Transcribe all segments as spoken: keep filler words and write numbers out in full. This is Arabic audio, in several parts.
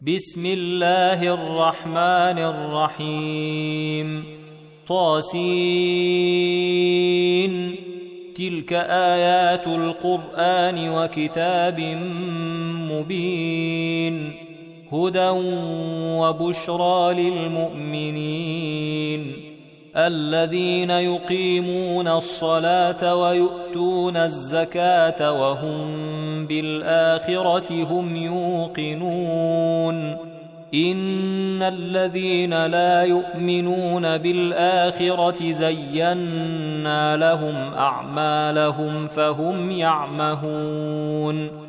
بسم الله الرحمن الرحيم. طاسين. تلك آيات القرآن وكتاب مبين، هدى وبشرى للمؤمنين الذين يقيمون الصلاة ويؤتون الزكاة وهم بالآخرة هم يوقنون. إن الذين لا يؤمنون بالآخرة زينا لهم أعمالهم فهم يعمهون.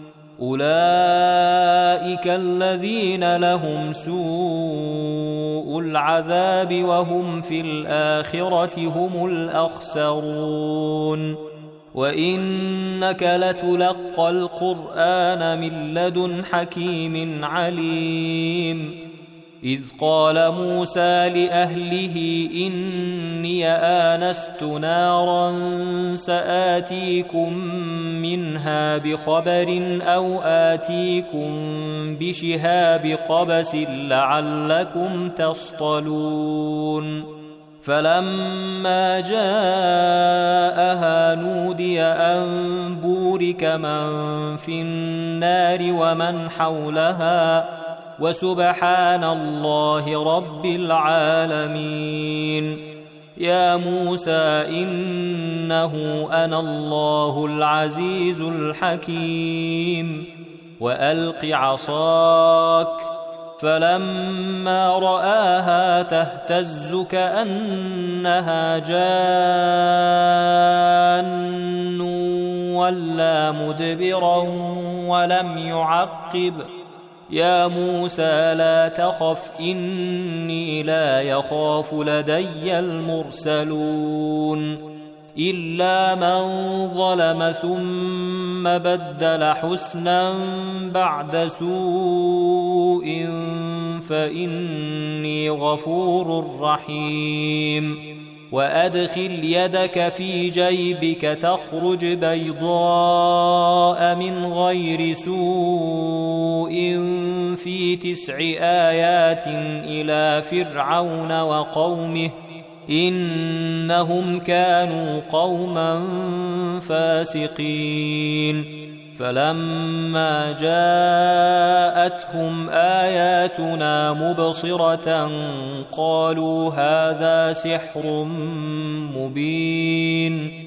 أولئك الذين لهم سوء العذاب وهم في الآخرة هم الأخسرون. وإنك لتلقى القرآن من لدن حكيم عليم. إذ قال موسى لأهله إني آنست نارا سآتيكم منها بخبر أو آتيكم بشهاب قبس لعلكم تصطلون. فلما جاءها نودي أن بورك من في النار ومن حولها وسبحان الله رب العالمين. يا موسى إنه أنا الله العزيز الحكيم. وألق عصاك. فلما رآها تهتز كأنها جان ولا مدبرا ولم يعقب. يا موسى لا تخف إني لا يخاف لدي المرسلون. إلا من ظلم ثم بدل حسنا بعد سوء فإني غفور رحيم. وأدخل يدك في جيبك تخرج بيضاء من غير سوء في تسع آيات إلى فرعون وقومه إنهم كانوا قوما فاسقين. فلما جاءتهم آياتنا مبصرة قالوا هذا سحر مبين.